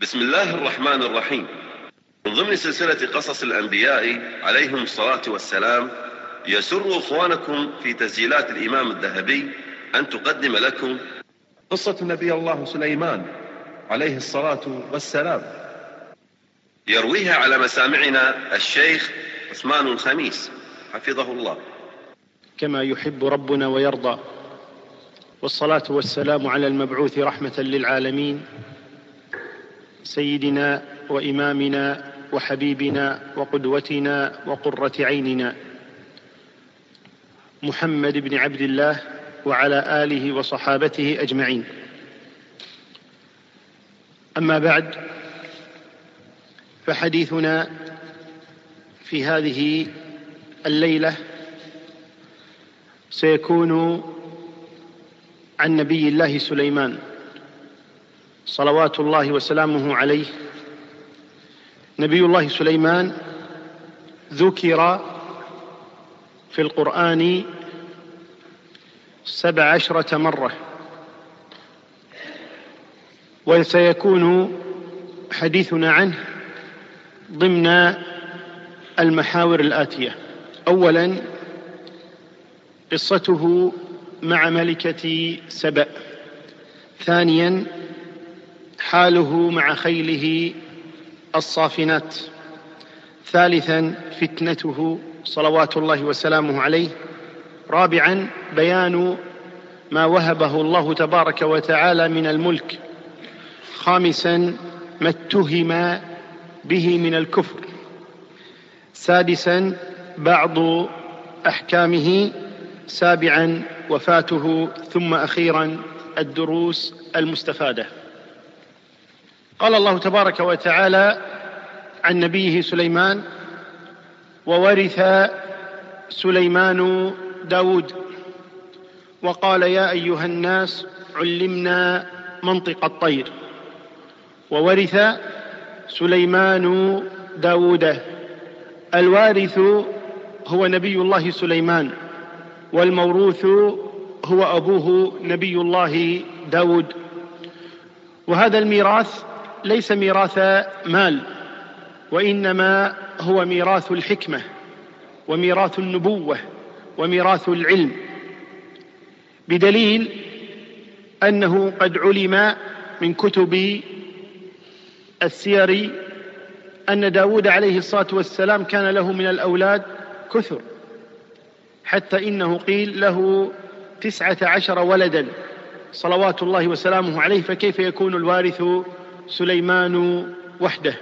بسم الله الرحمن الرحيم. من ضمن سلسلة قصص الأنبياء عليهم الصلاة والسلام، يسر إخوانكم في تسجيلات الإمام الذهبي أن تقدم لكم قصة نبي الله سليمان عليه الصلاة والسلام، يرويها على مسامعنا الشيخ عثمان الخميس حفظه الله كما يحب ربنا ويرضى. والصلاة والسلام على المبعوث رحمة للعالمين، سيدنا وإمامنا وحبيبنا وقدوتنا وقرة عيننا محمد بن عبد الله وعلى آله وصحابته أجمعين. أما بعد، فحديثنا في هذه الليلة سيكون عن نبي الله سليمان صلوات الله وسلامه عليه. نبي الله سليمان ذكر في القرآن 17 مرة، وسيكون حديثنا عنه ضمن المحاور الآتية: أولا، قصته مع ملكة سبأ. ثانيا، حاله مع خيله الصافنات. ثالثا، فتنته صلوات الله وسلامه عليه. رابعا، بيان ما وهبه الله تبارك وتعالى من الملك. خامسا، ما اتهم به من الكفر. سادسا، بعض أحكامه. سابعا، وفاته. ثم أخيرا، الدروس المستفادة. قال الله تبارك وتعالى عن نبيه سليمان: وورث سليمان داود وقال يا أيها الناس علمنا منطق الطير. وورث سليمان داود. الوارث هو نبي الله سليمان، والموروث هو أبوه نبي الله داود. وهذا الميراث ليس ميراث مال، وإنما هو ميراث الحكمة وميراث النبوة وميراث العلم، بدليل أنه قد علم من كتب السير أن داود عليه الصلاة والسلام كان له من الأولاد كثر، حتى إنه قيل له 19 ولدا صلوات الله وسلامه عليه، فكيف يكون الوارث سليمان وحده؟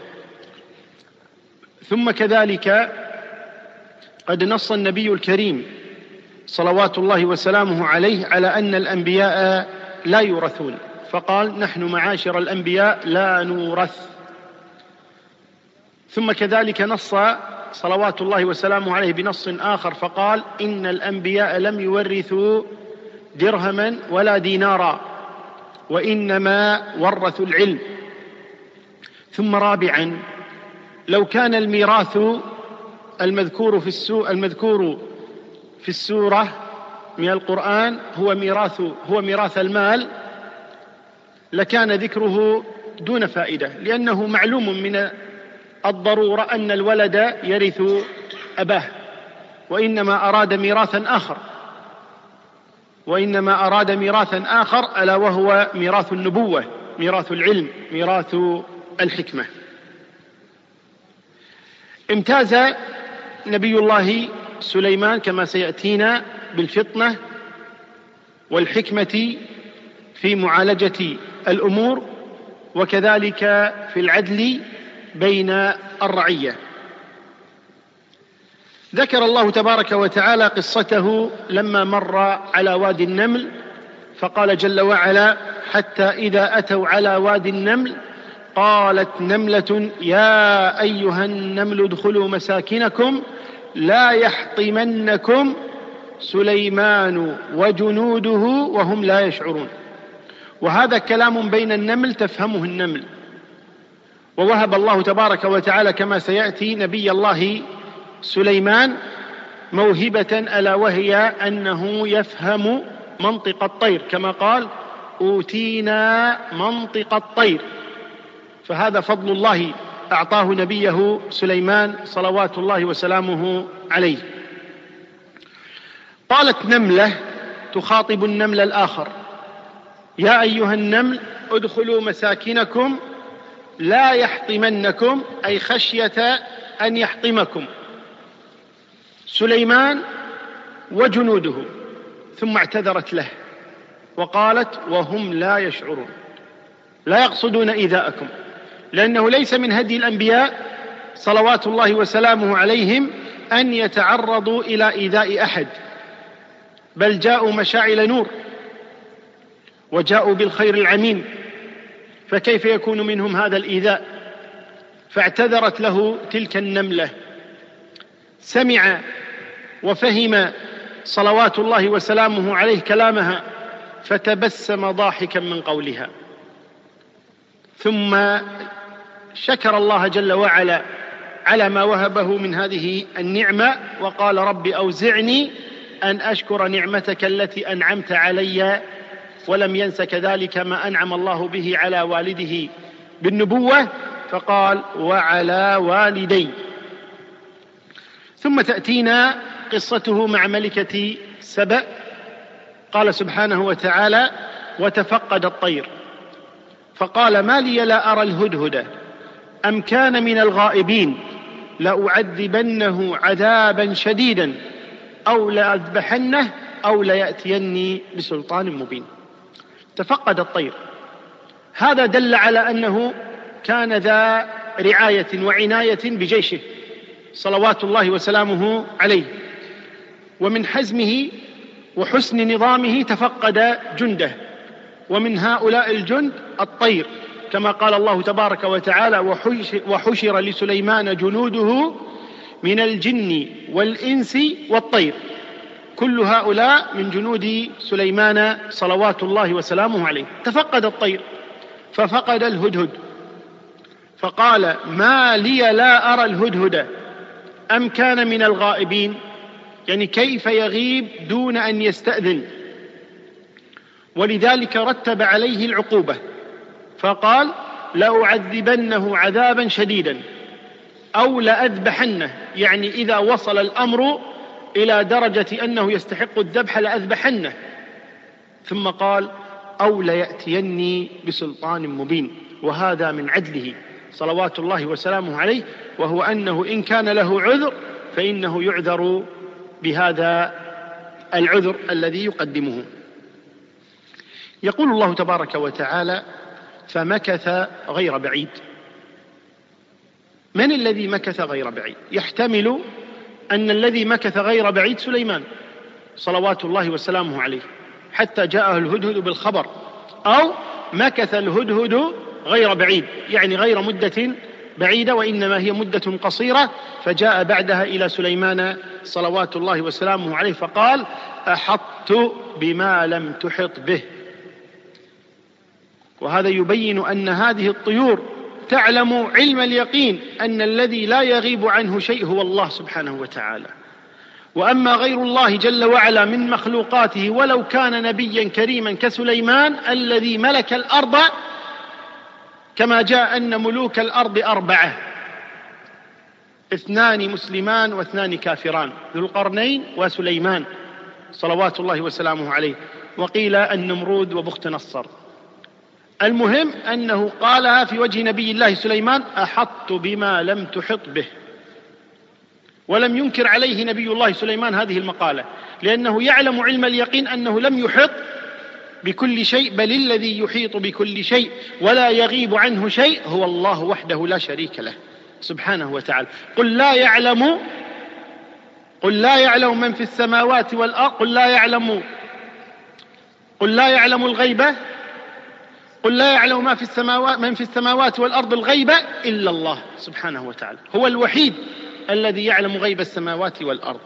ثم كذلك قد نص النبي الكريم صلوات الله وسلامه عليه على أن الأنبياء لا يورثون، فقال: نحن معاشر الأنبياء لا نورث. ثم كذلك نص صلوات الله وسلامه عليه بنص آخر فقال: إن الأنبياء لم يورثوا درهما ولا دينارا، وإنما ورثوا العلم. ثم رابعا، لو كان الميراث المذكور في السورة من القرآن هو ميراث المال، لكان ذكره دون فائدة، لأنه معلوم من الضرورة أن الولد يرث أباه، وإنما أراد ميراثا آخر ألا وهو ميراث النبوة، ميراث العلم، ميراث الحكمة. امتاز نبي الله سليمان كما سيأتينا بالفطنة والحكمة في معالجة الأمور، وكذلك في العدل بين الرعية. ذكر الله تبارك وتعالى قصته لما مر على وادي النمل، فقال جل وعلا: حتى إذا أتوا على وادي النمل قالت نملة يا أيها النمل ادخلوا مساكنكم لا يحطمنكم سليمان وجنوده وهم لا يشعرون. وهذا كلام بين النمل تفهمه النمل. ووهب الله تبارك وتعالى كما سيأتي نبي الله سليمان موهبة، ألا وهي أنه يفهم منطق الطير، كما قال: أوتينا منطق الطير. فهذا فضل الله أعطاه نبيه سليمان صلوات الله وسلامه عليه. قالت نملة تخاطب النمل الآخر: يا أيها النمل ادخلوا مساكنكم لا يحطمنكم، أي خشية أن يحطمكم سليمان وجنوده. ثم اعتذرت له وقالت: وهم لا يشعرون، لا يقصدون إيذاءكم، لأنه ليس من هدي الأنبياء صلوات الله وسلامه عليهم أن يتعرضوا إلى إيذاء أحد، بل جاءوا مشاعل نور وجاءوا بالخير العميم، فكيف يكون منهم هذا الإيذاء؟ فاعتذرت له تلك النملة. سمع وفهم صلوات الله وسلامه عليه كلامها، فتبسم ضاحكا من قولها، ثم شكر الله جل وعلا على ما وهبه من هذه النعمة، وقال: رب أوزعني أن أشكر نعمتك التي أنعمت علي، ولم ينس كذلك ما أنعم الله به على والده بالنبوة، فقال: وعلى والدي. ثم تأتينا قصته مع ملكة سبأ. قال سبحانه وتعالى: وتفقد الطير فقال: ما لي لا أرى الهدهد أم كان من الغائبين لأعذبنه عذابا شديدا أو لأذبحنه أو ليأتيني بسلطان مبين. تفقد الطير، هذا دل على أنه كان ذا رعاية وعناية بجيشه صلوات الله وسلامه عليه، ومن حزمه وحسن نظامه تفقد جنده، ومن هؤلاء الجند الطير، كما قال الله تبارك وتعالى: وحشر لسليمان جنوده من الجن والإنس والطير. كل هؤلاء من جنود سليمان صلوات الله وسلامه عليه. تفقد الطير ففقد الهدهد، فقال: ما لي لا أرى الهدهد أم كان من الغائبين، يعني كيف يغيب دون أن يستأذن؟ ولذلك رتب عليه العقوبة فقال: لأعذبنه عذابا شديدا أو لأذبحنه، يعني إذا وصل الأمر إلى درجة أنه يستحق الذبح لأذبحنه. ثم قال: أو ليأتيني بسلطان مبين. وهذا من عدله صلوات الله وسلامه عليه، وهو أنه إن كان له عذر فإنه يعذر بهذا العذر الذي يقدمه. يقول الله تبارك وتعالى: فمكث غير بعيد. من الذي مكث غير بعيد؟ يحتمل أن الذي مكث غير بعيد سليمان صلوات الله وسلامه عليه حتى جاءه الهدهد بالخبر، أو مكث الهدهد غير بعيد، يعني غير مدة بعيدة، وإنما هي مدة قصيرة، فجاء بعدها إلى سليمان صلوات الله وسلامه عليه فقال: أحطت بما لم تحط به. وهذا يبين أن هذه الطيور تعلم علم اليقين أن الذي لا يغيب عنه شيء هو الله سبحانه وتعالى. وأما غير الله جل وعلا من مخلوقاته ولو كان نبيا كريما كسليمان الذي ملك الأرض، كما جاء أن ملوك الأرض 4: 2 مسلمان و2 كافران، ذو القرنين وسليمان صلوات الله وسلامه عليه، وقيل النمرود وبخت نصر. المهم أنه قالها في وجه نبي الله سليمان: أحطت بما لم تحط به. ولم ينكر عليه نبي الله سليمان هذه المقالة، لأنه يعلم علم اليقين أنه لم يحط بكل شيء، بل الذي يحيط بكل شيء ولا يغيب عنه شيء هو الله وحده لا شريك له سبحانه وتعالى. قل لا يعلم من في السماوات والأرض، قل لا يعلم الغيبة، قل لا يعلم من في السماوات والأرض الغيبة إلا الله سبحانه وتعالى، هو الوحيد الذي يعلم غيب السماوات والأرض.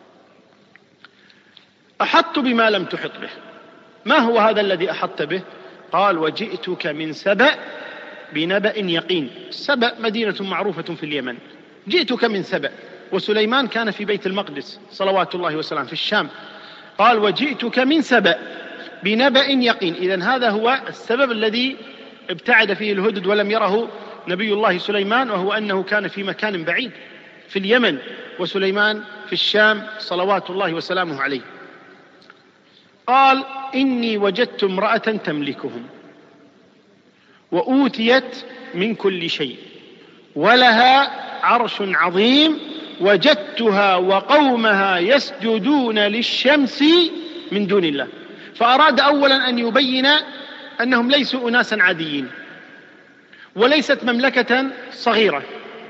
أحطت بما لم تحط به. ما هو هذا الذي أحطت به؟ قال: وجئتك من سبأ بنبأ يقين. سبأ مدينة معروفة في اليمن. جئتك من سبأ، وسليمان كان في بيت المقدس صلوات الله وسلامه في الشام. قال: وجئتك من سبأ بنبأ يقين. إذن هذا هو السبب الذي ابتعد فيه الهدد ولم يره نبي الله سليمان، وهو أنه كان في مكان بعيد في اليمن، وسليمان في الشام صلوات الله وسلامه عليه. قال: إني وجدت امرأة تملكهم وأوتيت من كل شيء ولها عرش عظيم، وجدتها وقومها يسجدون للشمس من دون الله. فأراد أولا أن يبين أنهم ليسوا أناسا عاديين، وليست مملكة صغيرة،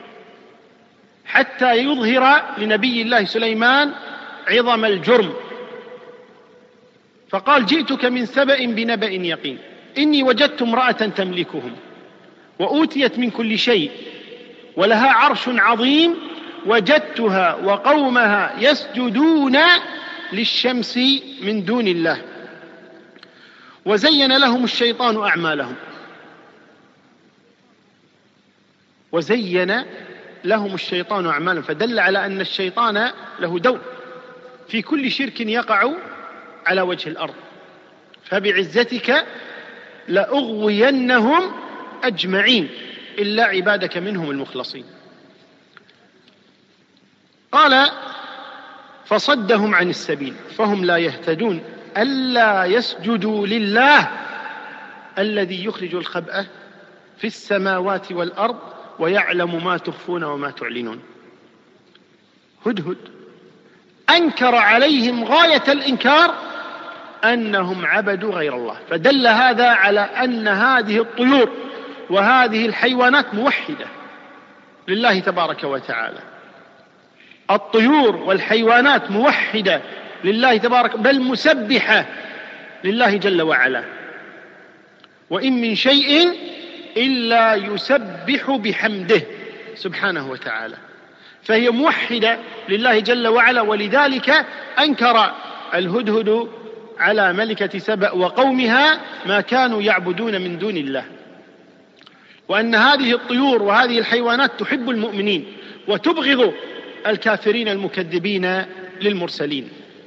حتى يظهر لنبي الله سليمان عظم الجرم. فقال: جئتك من سبأ بنبأ يقين، إني وجدت امرأة تملكهم وأوتيت من كل شيء ولها عرش عظيم، وجدتها وقومها يسجدون للشمس من دون الله، وزين لهم الشيطان أعمالهم. وزين لهم الشيطان أعمالهم، فدل على أن الشيطان له دور في كل شرك يقع على وجه الأرض. فبعزتك لأغوينهم أجمعين إلا عبادك منهم المخلصين. قال: فصدهم عن السبيل فهم لا يهتدون ألا يسجدوا لله الذي يخرج الخبأ في السماوات والأرض ويعلم ما تخفون وما تعلنون. هدهد أنكر عليهم غاية الإنكار أنهم عبدوا غير الله، فدل هذا على أن هذه الطيور وهذه الحيوانات موحدة لله تبارك وتعالى. الطيور والحيوانات موحدة لله تبارك، بل مسبحة لله جل وعلا. وإن من شيء إلا يسبح بحمده سبحانه وتعالى، فهي موحدة لله جل وعلا. ولذلك أنكر الهدهد على ملكة سبأ وقومها ما كانوا يعبدون من دون الله، وأن هذه الطيور وهذه الحيوانات تحب المؤمنين وتبغض الكافرين المكذبين للمرسلين.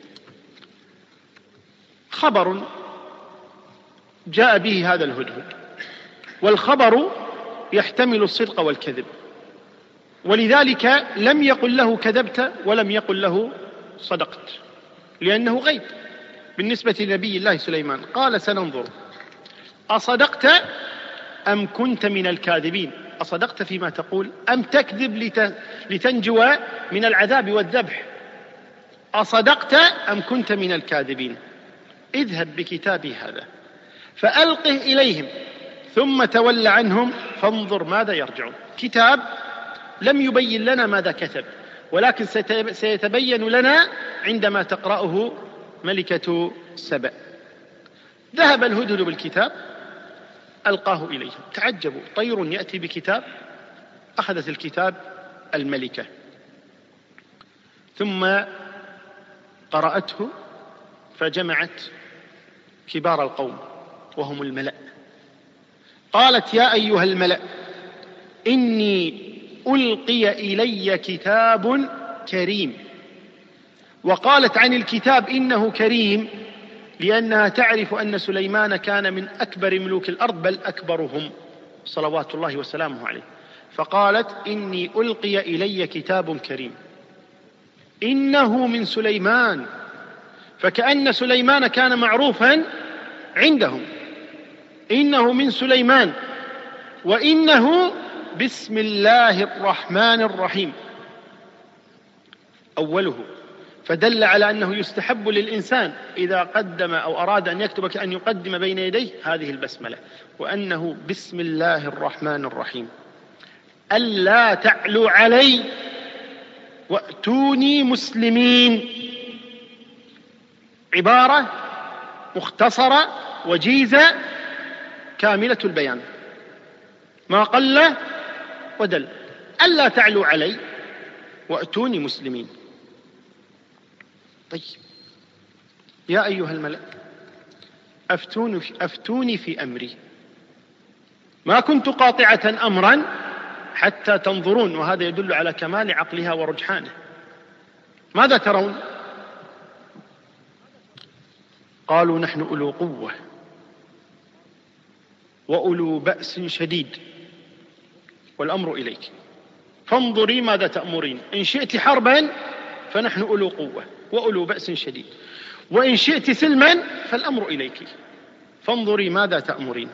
خبر جاء به هذا الهدهد، والخبر يحتمل الصدق والكذب، ولذلك لم يقل له كذبت ولم يقل له صدقت، لأنه غيب بالنسبة لنبي الله سليمان. قال: سننظر أصدقت أم كنت من الكاذبين. أصدقت فيما تقول أم تكذب لتنجو من العذاب والذبح؟ أصدقت أم كنت من الكاذبين؟ اذهب بكتابي هذا فألقه إليهم ثم تول عنهم فانظر ماذا يرجعون. كتاب لم يبين لنا ماذا كتب، ولكن سيتبين لنا عندما تقرأه ملكة سبأ. ذهب الهدهد بالكتاب ألقاه إليهم، تعجبوا، طير يأتي بكتاب. أخذت الكتاب الملكة ثم قرأته، فجمعت كبار القوم وهم الملأ. قالت: يا أيها الملأ إني ألقي إلي كتاب كريم. وقالت عن الكتاب إنه كريم لأنها تعرف أن سليمان كان من أكبر ملوك الأرض، بل أكبرهم صلوات الله وسلامه عليه. فقالت: إني ألقي إلي كتاب كريم إنه من سليمان، فكأن سليمان كان معروفا عندهم، إنه من سليمان وإنه بسم الله الرحمن الرحيم أوله. فدل على أنه يستحب للإنسان إذا قدم أو أراد أن يكتب أن يقدم بين يديه هذه البسملة، وأنه بسم الله الرحمن الرحيم. ألا تعلوا علي وأتوني مسلمين. عبارة مختصرة وجيزة كاملة البيان، ما قل ودل. ألا تعلوا علي وأتوني مسلمين. طيب يا أيها الملأ أفتوني في أمري ما كنت قاطعة أمرا حتى تنظرون. وهذا يدل على كمال عقلها ورجحانه. ماذا ترون؟ قالوا: نحن أولو قوة وأولو بأس شديد والأمر إليك، فانظري ماذا تأمرين، إن شئت حربا فنحن أولو قوة وأولو بأس شديد، وإن شئت سلما فالأمر إليك، فانظري ماذا تأمرين.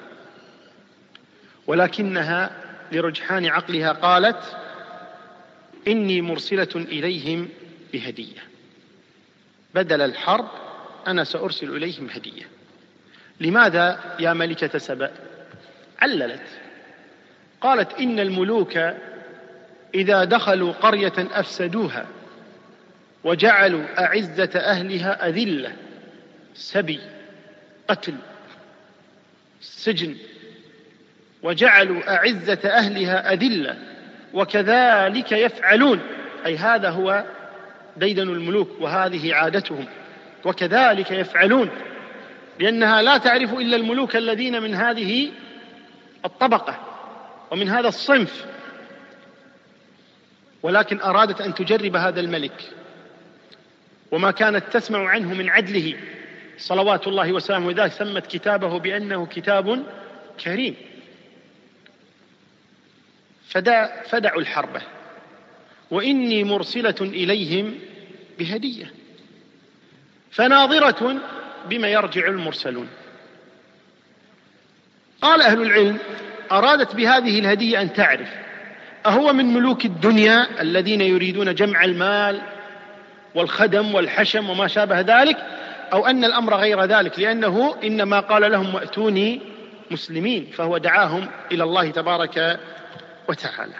ولكنها لرجحان عقلها قالت: إني مرسلة إليهم بهدية، بدل الحرب أنا سأرسل إليهم هدية. لماذا يا ملكة سبأ؟ عللت، قالت: إن الملوك إذا دخلوا قرية أفسدوها وجعلوا أعزة أهلها أذلة، سبي، قتل، سجن، وجعلوا أعزة أهلها أذلة وكذلك يفعلون، أي هذا هو ديدن الملوك وهذه عادتهم، وكذلك يفعلون، لأنها لا تعرف إلا الملوك الذين من هذه الطبقة ومن هذا الصنف، ولكن أرادت أن تجرب هذا الملك وما كانت تسمع عنه من عدله صلوات الله وسلامه، وذلك سمت كتابه بأنه كتاب كريم. فدعوا الحرب، وإني مرسلة إليهم بهدية فناظرة بما يرجع المرسلون. قال أهل العلم: أرادت بهذه الهدية أن تعرف أهو من ملوك الدنيا الذين يريدون جمع المال والخدم والحشم وما شابه ذلك، أو أن الأمر غير ذلك، لأنه إنما قال لهم: وأتوني مسلمين، فهو دعاهم إلى الله تبارك وتعالى.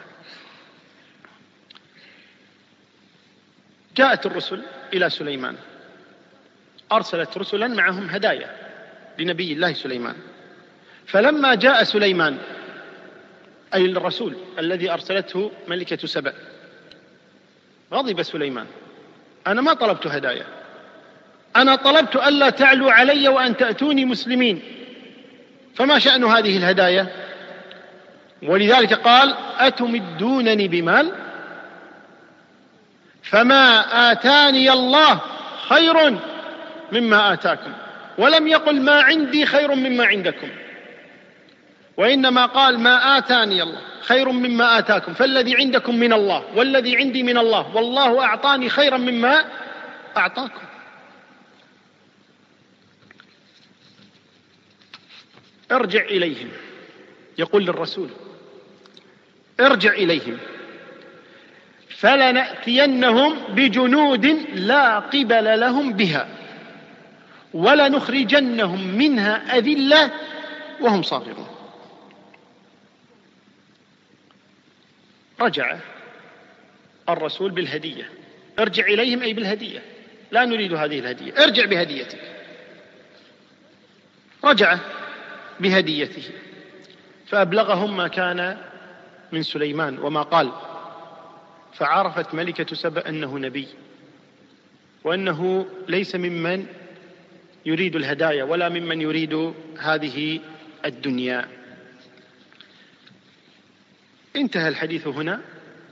جاءت الرسل إلى سليمان، أرسلت رسلا معهم هدايا لنبي الله سليمان، فلما جاء سليمان، أي الرسول الذي أرسلته ملكة سبأ، غضب سليمان: أنا ما طلبت هدايا، أنا طلبت ألا تعلوا علي وأن تأتوني مسلمين، فما شأن هذه الهدايا؟ ولذلك قال: أتمدونني بمال فما آتاني الله خير مما آتاكم، ولم يقل ما عندي خير مما عندكم، وإنما قال ما آتاني الله خير مما آتاكم، فالذي عندكم من الله والذي عندي من الله، والله أعطاني خيرا مما أعطاكم. ارجع إليهم، يقول للرسول: ارجع إليهم فلنأتينهم بجنود لا قبل لهم بها ولنخرجنهم منها أذلة وهم صاغرون. رجع الرسول بالهدية، ارجع إليهم أي بالهدية، لا نريد هذه الهدية، ارجع بهديتك. رجع بهديته فأبلغهم ما كان من سليمان وما قال، فعرفت ملكة سبأ أنه نبي، وأنه ليس ممن يريد الهدايا ولا ممن يريد هذه الدنيا. انتهى الحديث هنا.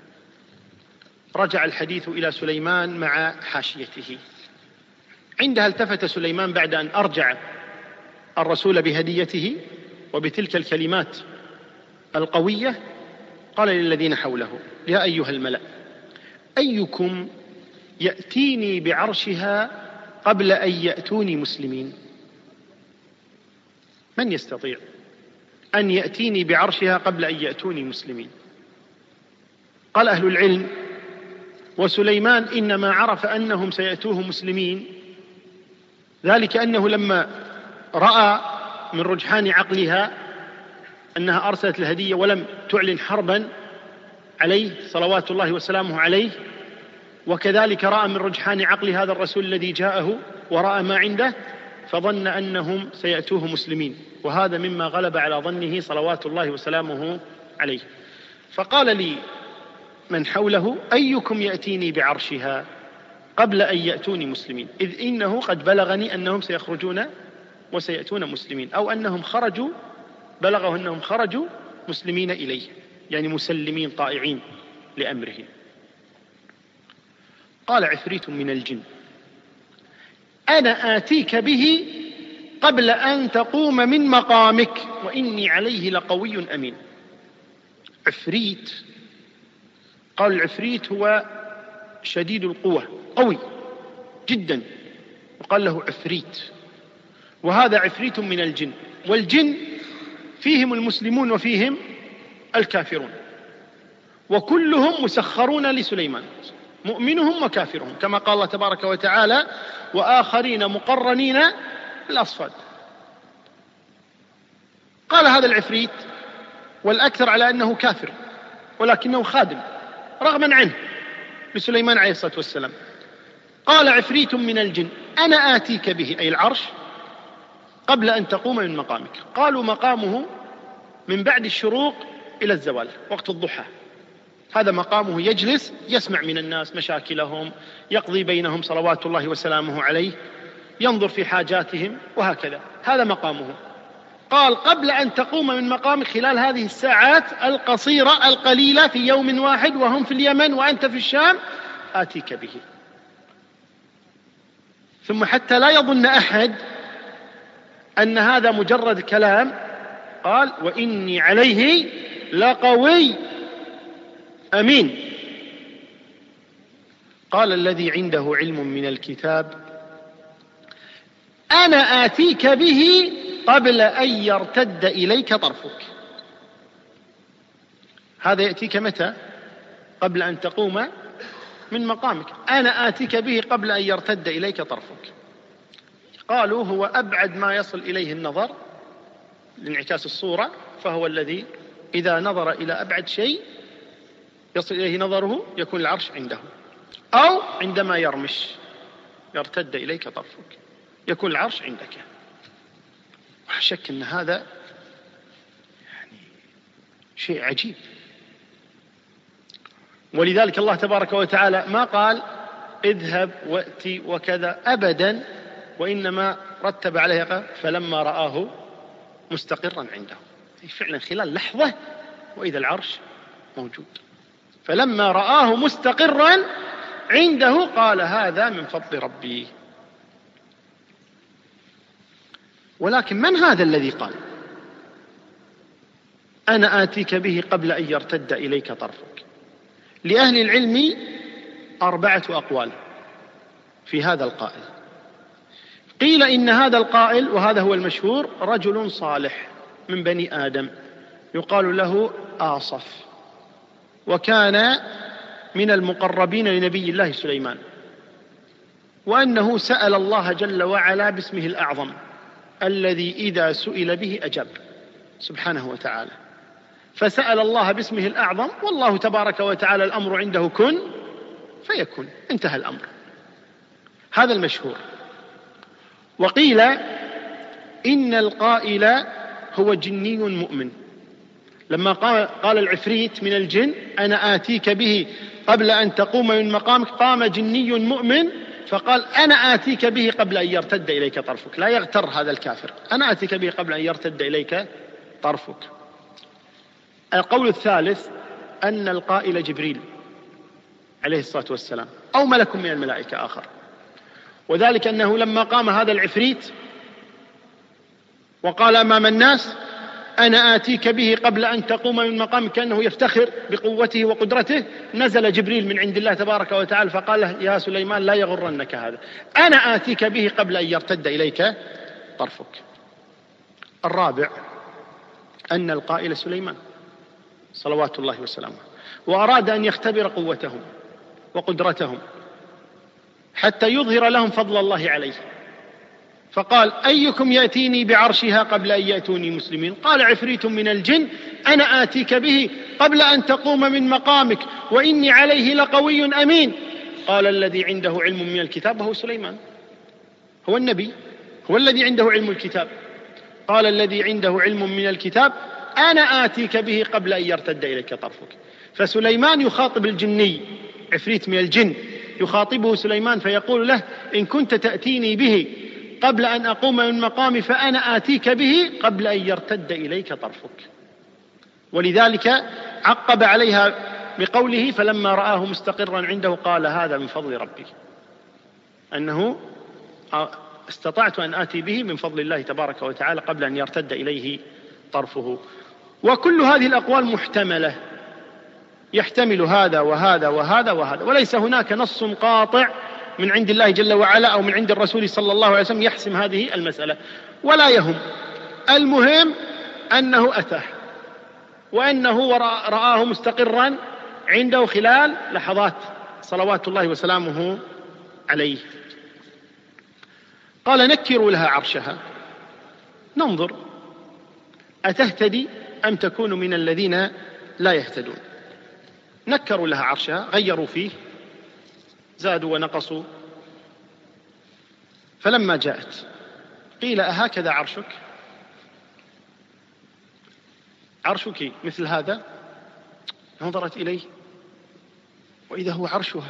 رجع الحديث إلى سليمان مع حاشيته. عندها التفت سليمان بعد أن أرجع الرسول بهديته وبتلك الكلمات القوية، قال للذين حوله: يا أيها الملأ، أيكم يأتيني بعرشها قبل أن يأتوني مسلمين؟ من يستطيع أن يأتيني بعرشها قبل أن يأتوني مسلمين؟ قال أهل العلم: وسليمان إنما عرف أنهم سيأتوه مسلمين ذلك أنه لما رأى من رجحان عقلها أنها أرسلت الهدية ولم تعلن حربا عليه صلوات الله وسلامه عليه، وكذلك رأى من رجحان عقل هذا الرسول الذي جاءه ورأى ما عنده، فظن أنهم سيأتوه مسلمين، وهذا مما غلب على ظنه صلوات الله وسلامه عليه. فقال لي من حوله: أيكم يأتيني بعرشها قبل أن يأتوني مسلمين؟ إذ إنه قد بلغني أنهم سيخرجون وسيأتون مسلمين، أو أنهم خرجوا، بلغه أنهم خرجوا مسلمين إليه، يعني مسلمين طائعين لأمره. قال عفريت من الجن: أنا آتيك به قبل أن تقوم من مقامك وإني عليه لقوي أمين. عفريت. قال العفريت هو شديد القوة، قوي جدا، وقال له عفريت. وهذا عفريت من الجن، والجن فيهم المسلمون وفيهم الكافرون، وكلهم مسخرون لسليمان، مؤمنهم وكافرهم، كما قال الله تبارك وتعالى: وآخرين مقرنين بالأصفاد. قال هذا العفريت، والأكثر على أنه كافر ولكنه خادم رغما عنه لسليمان عليه الصلاة والسلام. قال عفريت من الجن أنا آتيك به، أي العرش، قبل أن تقوم من مقامك. قالوا مقامه من بعد الشروق إلى الزوال، وقت الضحى، هذا مقامه، يجلس يسمع من الناس مشاكلهم، يقضي بينهم صلوات الله وسلامه عليه، ينظر في حاجاتهم، وهكذا، هذا مقامه. قال قبل أن تقوم من مقامك، خلال هذه الساعات القصيرة القليلة في يوم واحد وهم في اليمن وأنت في الشام، آتيك به. ثم حتى لا يظن أحد أن هذا مجرد كلام، قال وإني عليه لقوي أمين. قال الذي عنده علم من الكتاب أنا آتيك به قبل أن يرتد إليك طرفك. هذا يأتيك متى؟ قبل أن تقوم من مقامك. أنا آتيك به قبل أن يرتد إليك طرفك. قالوا هو أبعد ما يصل إليه النظر لانعكاس الصورة، فهو الذي إذا نظر إلى أبعد شيء يصل إليه نظره يكون العرش عنده، أو عندما يرمش يرتد إليك طرفك يكون العرش عندك. ولا شك أن هذا يعني شيء عجيب. ولذلك الله تبارك وتعالى ما قال اذهب وأتي وكذا أبدا، وإنما رتب عليها فلما رآه مستقرا عنده، فعلا خلال لحظة وإذا العرش موجود. فلما رآه مستقرا عنده قال هذا من فضل ربي. ولكن من هذا الذي قال أنا آتيك به قبل أن يرتد إليك طرفك؟ لأهل العلم 4 أقوال في هذا القائل. قيل إن هذا القائل، وهذا هو المشهور، رجل صالح من بني آدم يقال له آصف، وكان من المقربين لنبي الله سليمان، وأنه سأل الله جل وعلا باسمه الأعظم الذي إذا سئل به أجاب سبحانه وتعالى، فسأل الله باسمه الأعظم، والله تبارك وتعالى الأمر عنده كن فيكون، انتهى الأمر. هذا المشهور. وقيل إن القائل هو جني مؤمن، لما قال العفريت من الجن أنا آتيك به قبل أن تقوم من مقامك، قام جني مؤمن فقال أنا آتيك به قبل أن يرتد إليك طرفك. لا يغتر هذا الكافر، أنا آتيك به قبل أن يرتد إليك طرفك. القول الثالث أن القائل جبريل عليه الصلاة والسلام أو ملك من الملائكة آخر، وذلك أنه لما قام هذا العفريت وقال أمام الناس أنا آتيك به قبل أن تقوم من مقامك، كأنه يفتخر بقوته وقدرته، نزل جبريل من عند الله تبارك وتعالى فقال له يا سليمان لا يغرنك هذا، أنا آتيك به قبل أن يرتد إليك طرفك. الرابع أن القائل سليمان صلوات الله وسلامه، وأراد أن يختبر قوتهم وقدرتهم حتى يظهر لهم فضل الله عليه، فقال أيكم يأتيني بعرشها قبل أن يأتوني مسلمين؟ قال عفريت من الجن أنا آتيك به قبل أن تقوم من مقامك وإني عليه لقوي أمين. قال الذي عنده علم من الكتاب، وهو سليمان، هو النبي، هو الذي عنده علم الكتاب. قال الذي عنده علم من الكتاب أنا آتيك به قبل أن يرتد إليك طرفك. فسليمان يخاطب الجني، عفريت من الجن يخاطبه سليمان فيقول له إن كنت تأتيني به قبل أن أقوم من مقامي فأنا آتيك به قبل أن يرتد إليك طرفك. ولذلك عقب عليها بقوله فلما رآه مستقرا عنده قال هذا من فضل ربي، أنه استطعت أن آتي به من فضل الله تبارك وتعالى قبل أن يرتد إليه طرفه. وكل هذه الأقوال محتملة يحتمل هذا وهذا وهذا وهذا، وليس هناك نص قاطع من عند الله جل وعلا أو من عند الرسول صلى الله عليه وسلم يحسم هذه المسألة، ولا يهم. المهم أنه أتاه وأنه رآه مستقرا عنده خلال لحظات صلوات الله وسلامه عليه. قال نكروا لها عرشها ننظر أتهتدي أم تكون من الذين لا يهتدون. نكروا لها عرشها، غيروا فيه، زادوا ونقصوا. فلما جاءت قيل أهكذا عرشك؟ عرشك مثل هذا؟ نظرت إليه وإذا هو عرشها،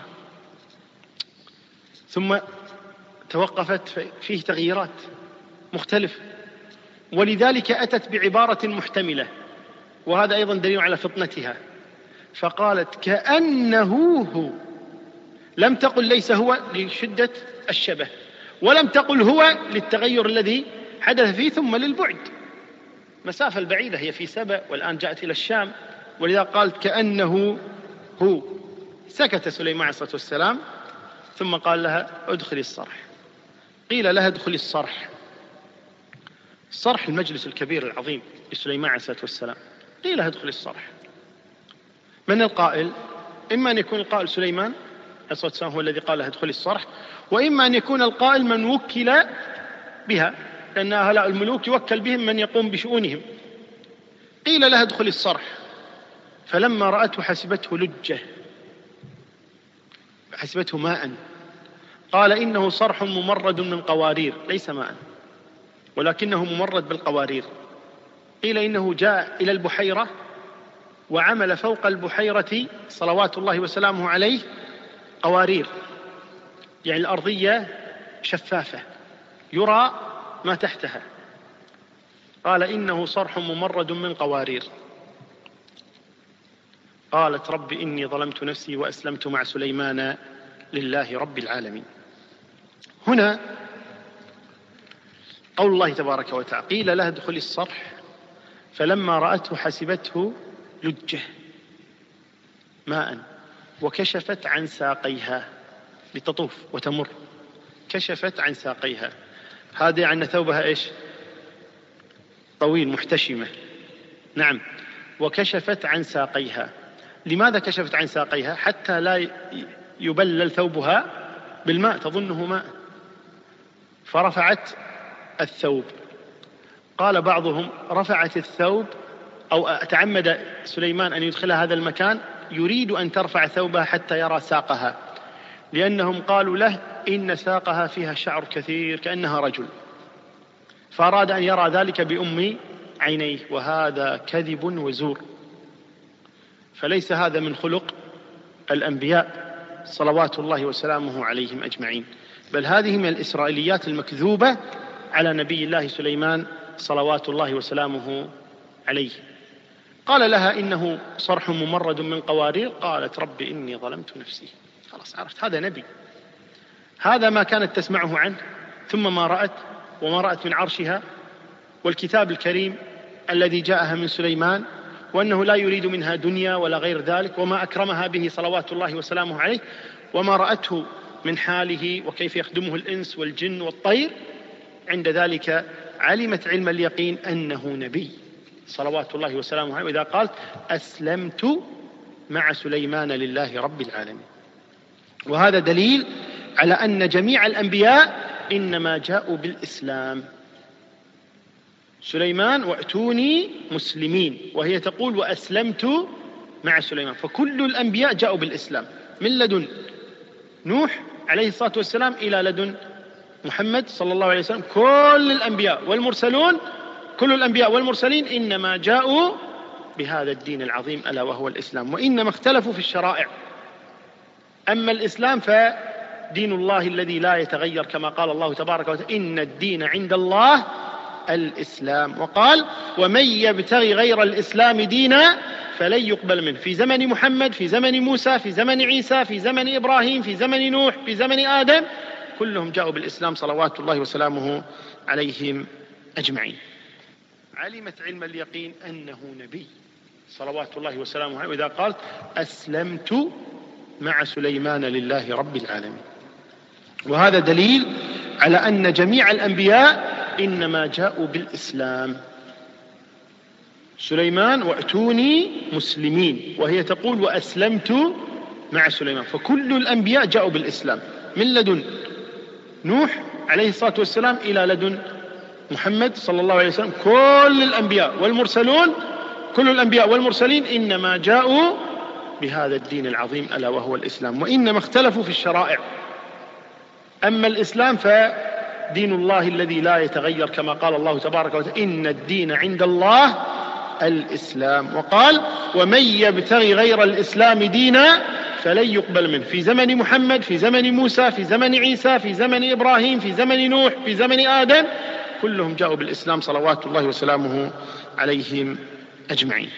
ثم توقفت فيه تغييرات مختلفة، ولذلك أتت بعبارة محتملة، وهذا أيضا دليل على فطنتها. فقالت كأنه هو، لم تقل ليس هو لشدة الشبه، ولم تقل هو للتغير الذي حدث فيه ثم للبعد، مسافة البعيدة، هي في سبأ والآن جاءت إلى الشام، ولذا قالت كأنه هو. سكت سليمان عليه الصلاة والسلام ثم قال لها ادخلي الصرح. قيل لها ادخلي الصرح. الصرح المجلس الكبير العظيم لسليمان عليه الصلاة والسلام. قيل لها ادخلي الصرح. من القائل؟ إما أن يكون القائل سليمان عليه الصلاة والسلام هو الذي قال لها ادخلي الصرح، وإما أن يكون القائل من وكل بها، لأن هؤلاء الملوك يوكل بهم من يقوم بشؤونهم. قيل لها ادخلي الصرح، فلما رأته حسبته لجة، حسبته ماء. قال إنه صرح ممرد من قوارير، ليس ماء ولكنه ممرد بالقوارير. قيل إنه جاء إلى البحيرة وعمل فوق البحيرة صلوات الله وسلامه عليه قوارير، يعني الأرضية شفافة يرى ما تحتها. قال إنه صرح ممرد من قوارير. قالت رب إني ظلمت نفسي وأسلمت مع سليمان لله رب العالمين. هنا قول الله تبارك وتعالى قيل لها ادخلي الصرح فلما رأته حسبته لجة ماء وكشفت عن ساقيها لتطوف وتمر. كشفت عن ساقيها، هذا يعني ثوبها إيش؟ طويل محتشمة. نعم. وكشفت عن ساقيها. لماذا كشفت عن ساقيها؟ حتى لا يبلل ثوبها بالماء، تظنه ماء. فرفعت الثوب. قال بعضهم رفعت الثوب أو تعمد سليمان أن يدخلها هذا المكان يريد أن ترفع ثوبها حتى يرى ساقها، لأنهم قالوا له إن ساقها فيها شعر كثير كأنها رجل، فأراد أن يرى ذلك بأم عينيه، وهذا كذب وزور، فليس هذا من خلق الأنبياء صلوات الله وسلامه عليهم أجمعين، بل هذه من الإسرائيليات المكذوبة على نبي الله سليمان صلوات الله وسلامه عليه. قال لها إنه صرح ممرد من قوارير. قالت رب إني ظلمت نفسي. خلاص عرفت هذا نبي، هذا ما كانت تسمعه عنه، ثم ما رأت وما رأت من عرشها والكتاب الكريم الذي جاءها من سليمان، وأنه لا يريد منها دنيا ولا غير ذلك، وما أكرمها به صلوات الله وسلامه عليه، وما رأته من حاله وكيف يخدمه الإنس والجن والطير. عند ذلك علمت علم اليقين أنه نبي صلوات الله وسلامه عليه، وإذا قالت أسلمت مع سليمان لله رب العالمين. وهذا دليل على أن جميع الأنبياء إنما جاءوا بالإسلام. سليمان وأتوني مسلمين، وهي تقول وأسلمت مع سليمان، فكل الأنبياء جاءوا بالإسلام من لدن نوح عليه الصلاة والسلام إلى لدن محمد صلى الله عليه وسلم. كل الأنبياء والمرسلون، كل الأنبياء والمرسلين إنما جاءوا بهذا الدين العظيم ألا وهو الإسلام، وإنما اختلفوا في الشرائع. أما الإسلام فدين الله الذي لا يتغير، كما قال الله تبارك وتعالى إن الدين عند الله الإسلام، وقال ومن يبتغي غير الإسلام دينا فلن يقبل منه، في زمن محمد، في زمن موسى، في زمن عيسى، في زمن إبراهيم، في زمن نوح، في زمن آدم، كلهم جاءوا بالإسلام صلوات الله وسلامه عليهم أجمعين. علمت علم اليقين أنه نبي صلوات الله وسلامه عليه، وإذا قال أسلمت مع سليمان لله رب العالمين. وهذا دليل على أن جميع الأنبياء إنما جاءوا بالإسلام. سليمان وأتوني مسلمين، وهي تقول وأسلمت مع سليمان. فكل الأنبياء جاءوا بالإسلام من لدن نوح عليه الصلاة والسلام إلى لدن محمد صلى الله عليه وسلم. كل الأنبياء والمرسلون، كل الأنبياء والمرسلين إنما جاءوا بهذا الدين العظيم ألا وهو الإسلام، وإنما اختلفوا في الشرائع. أما الإسلام فدين الله الذي لا يتغير، كما قال الله تبارك وتعالى إن الدين عند الله الإسلام. وقال ومن يبتغي غير الإسلام دينا فلن يقبل منه. في زمن محمد، في زمن موسى، في زمن عيسى، في زمن إبراهيم، في زمن نوح، في زمن آدم، كلهم جاءوا بالإسلام صلوات الله وسلامه عليهم أجمعين.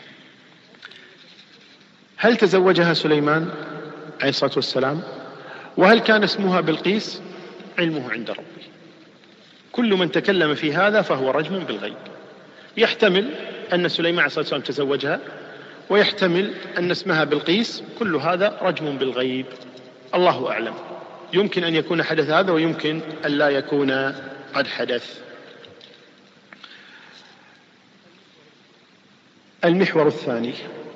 هل تزوجها سليمان عليه الصلاة والسلام؟ وهل كان اسمها بلقيس؟ علمه عند ربي. كل من تكلم في هذا فهو رجم بالغيب. يحتمل أن سليمان عليه الصلاة والسلام تزوجها، ويحتمل أن اسمها بلقيس، كل هذا رجم بالغيب، الله أعلم. يمكن أن يكون حدث هذا، ويمكن أن لا يكون قد حدث. المحور الثاني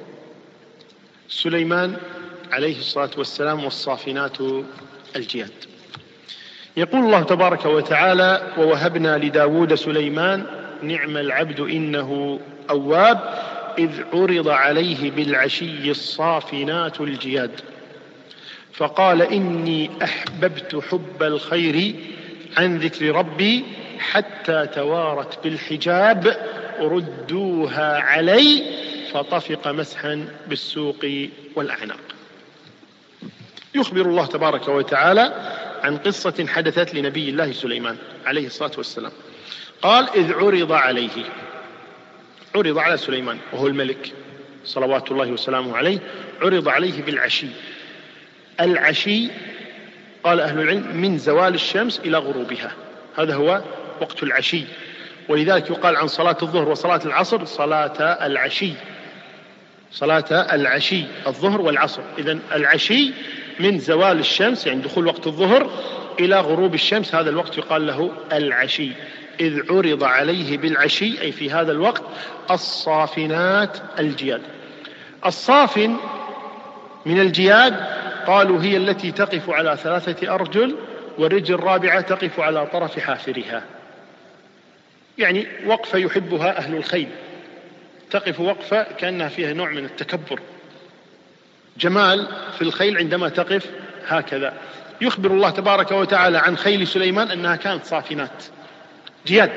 سليمان عليه الصلاة والسلام والصافنات الجياد. يقول الله تبارك وتعالى ووهبنا لداود سليمان نعم العبد إنه أواب إذ عرض عليه بالعشي الصافنات الجياد فقال إني أحببت حب الخير عن ذكر ربي حتى توارت بالحجاب ردوها علي فطفق مسحا بالسوق والأعناق. يخبر الله تبارك وتعالى عن قصة حدثت لنبي الله سليمان عليه الصلاة والسلام. قال إذ عرض عليه، عرض على سليمان وهو الملك صلوات الله وسلامه عليه، عرض عليه بالعشي. العشي قال أهل العلم من زوال الشمس إلى غروبها، هذا هو وقت العشي. ولذلك يقال عن صلاة الظهر وصلاة العصر صلاة العشي، صلاة العشي الظهر والعصر. إذن العشي من زوال الشمس يعني دخول وقت الظهر إلى غروب الشمس، هذا الوقت يقال له العشي. إذ عرض عليه بالعشي أي في هذا الوقت الصافنات الجياد. الصافن من الجياد قالوا هي التي تقف على 3 أرجل والرجل الرابعة تقف على طرف حافرها، يعني وقفة يحبها أهل الخيل، تقف وقفة كأنها فيها نوع من التكبر، جمال في الخيل عندما تقف هكذا. يخبر الله تبارك وتعالى عن خيل سليمان أنها كانت صافنات جياد.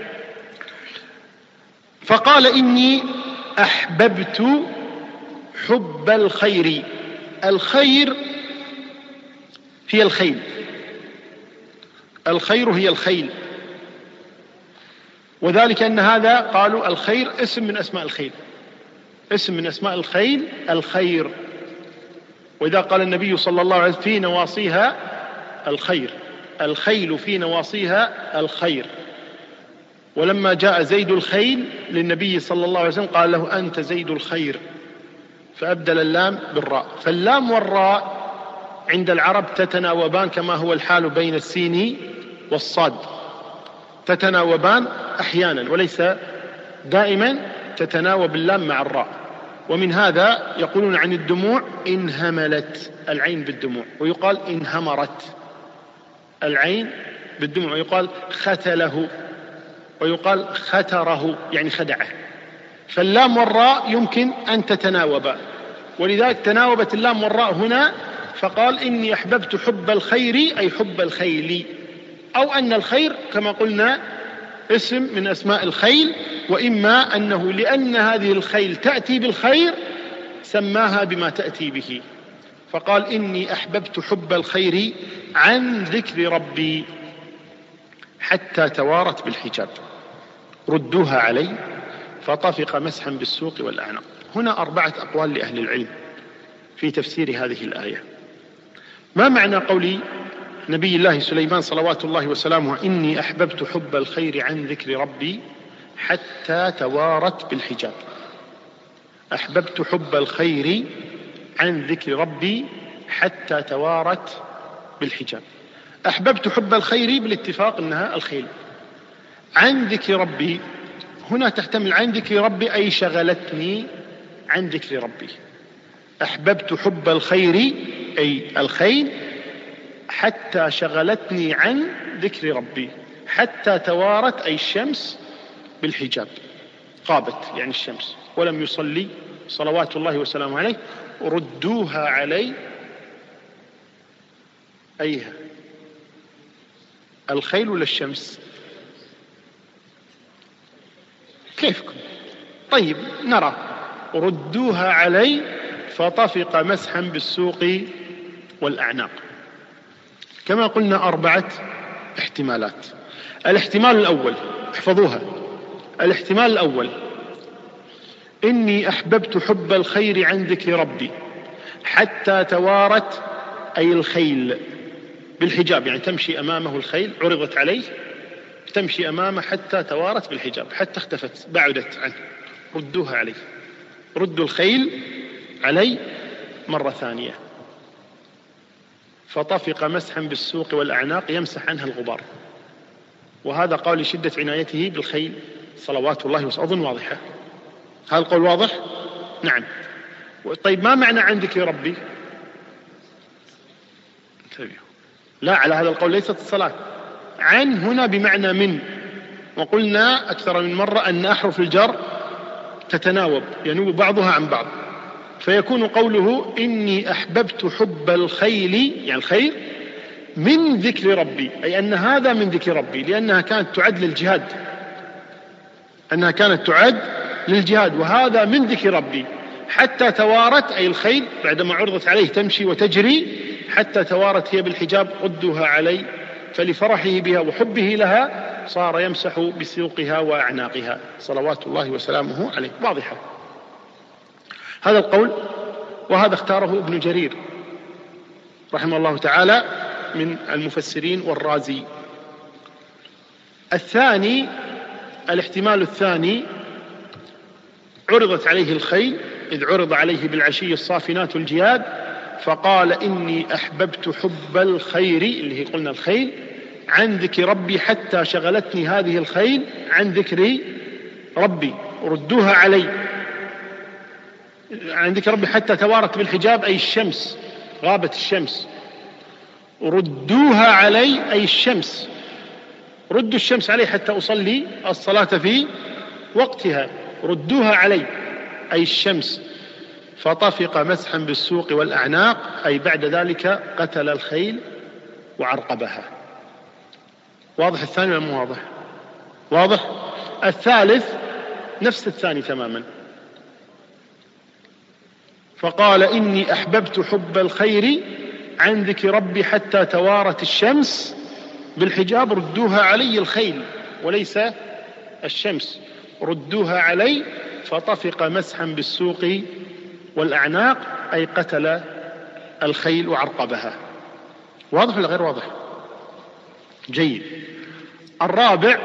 فقال إني أحببت حب الخير. الخير هي الخيل، الخير هي الخيل، وذلك أن هذا قالوا الخير اسم من أسماء الخيل، اسم من أسماء الخيل الخير. وإذا قال النبي صلى الله عليه وسلم في نواصيها الخير، الخيل في نواصيها الخير. ولما جاء زيد الخيل للنبي صلى الله عليه وسلم قال له أنت زيد الخير، فأبدل اللام بالراء. فاللام والراء عند العرب تتناوبان كما هو الحال بين السين والصاد، تتناوبان أحيانا وليس دائما تتناوب اللام مع الراء. ومن هذا يقولون عن الدموع انهملت العين بالدموع، ويقال انهمرت العين بالدموع، ويقال ختله، ويقال ختره يعني خدعه. فاللام والراء يمكن أن تتناوبا، ولذلك تناوبت اللام والراء هنا، فقال إني أحببت حب الخير أي حب الخيل، أو أن الخير كما قلنا اسم من أسماء الخيل، وإما أنه لأن هذه الخيل تأتي بالخير سماها بما تأتي به. فقال إني أحببت حب الخير عن ذكر ربي حتى توارت بالحجاب ردوها علي فطفق مسحا بالسوق والأعناق. هنا 4 أقوال لأهل العلم في تفسير هذه الآية. ما معنى قول نبي الله سليمان صلوات الله وسلامه إني أحببت حب الخير عن ذكر ربي حتى توارت بالحجاب؟ أحببت حب الخير عن ذكر ربي حتى توارت بالحجاب. أحببت حب الخير بالاتفاق أنها الخيل. عن ذكر ربي هنا تحتمل عن ذكر ربي أي شغلتني عن ذكر ربي. أحببت حب الخير أي الخيل حتى شغلتني عن ذكر ربي، حتى توارت أي الشمس بالحجاب، غابت يعني الشمس ولم يصلي صلوات الله وسلامه عليه. ردوها علي أيها الخيل ولا الشمس؟ كيفكم؟ طيب نرى. ردوها علي فطفق مسحا بالسوق والأعناق. كما قلنا 4 احتمالات. الاحتمال الأول احفظوها، الاحتمال الأول إني أحببت حب الخير عن ذكر ربي حتى توارت أي الخيل بالحجاب، يعني تمشي أمامه الخيل، عرضت عليه تمشي أمامه حتى توارت بالحجاب، حتى اختفت بعدت عنه. ردوها علي، ردوا الخيل علي مرة ثانية. فطفق مسحا بالسوق والأعناق يمسح عنها الغبار. وهذا قول شدة عنايته بالخيل صلوات الله وسلامه. أظن واضحة، هذا القول واضح؟ نعم. طيب ما معنى عن ذكر ربي؟ لا، على هذا القول ليست الصلاة. عن هنا بمعنى من، وقلنا أكثر من مرة أن أحرف الجر تتناوب، ينوب بعضها عن بعض، فيكون قوله إني أحببت حب الخيل يعني الخير من ذكر ربي، أي أن هذا من ذكر ربي، لأنها كانت تعد للجهاد، أنها كانت تعد للجهاد، وهذا من ذكر ربي. حتى توارت أي الخيل بعدما عرضت عليه تمشي وتجري حتى توارت هي بالحجاب. ردوها علي. فلفرحه بها وحبه لها صار يمسح بسوقها وأعناقها صلوات الله وسلامه عليه. واضحة هذا القول، وهذا اختاره ابن جرير رحمه الله تعالى من المفسرين والرازي. الثاني، الاحتمال الثاني، عرضت عليه الخيل إذ عرض عليه بالعشي الصافنات الجياد فقال إني أحببت حب الخير اللي هي قلنا الخيل عن ذكر ربي حتى شغلتني هذه الخيل عن ذكر ربي. ردوها علي عن ذكر ربي حتى توارت بالحجاب أي الشمس، غابت الشمس. ردوها علي أي الشمس، ردوا الشمس علي حتى أصلي الصلاة في وقتها. ردوها علي أي الشمس. فطفق مسحا بالسوق والأعناق أي بعد ذلك قتل الخيل وعرقبها. واضح الثاني ولا مو واضح؟ واضح. الثالث نفس الثاني تماما. فقال إني أحببت حب الخير عن ذكر ربي حتى توارت الشمس بالحجاب. ردوها علي الخيل وليس الشمس. ردوها علي. فطفق مسحا بالسوق والأعناق أي قتل الخيل وعرقبها. واضح ولا غير واضح؟ جيد. الرابع،